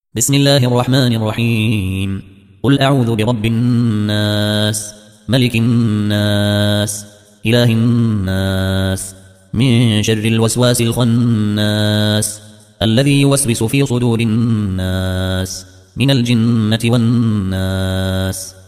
بسم الله الرحمن الرحيم. قل أعوذ برب الناس، ملك الناس، إله الناس، من شر الوسواس الخناس، الذي يوسوس في صدور الناس من الجنة والناس.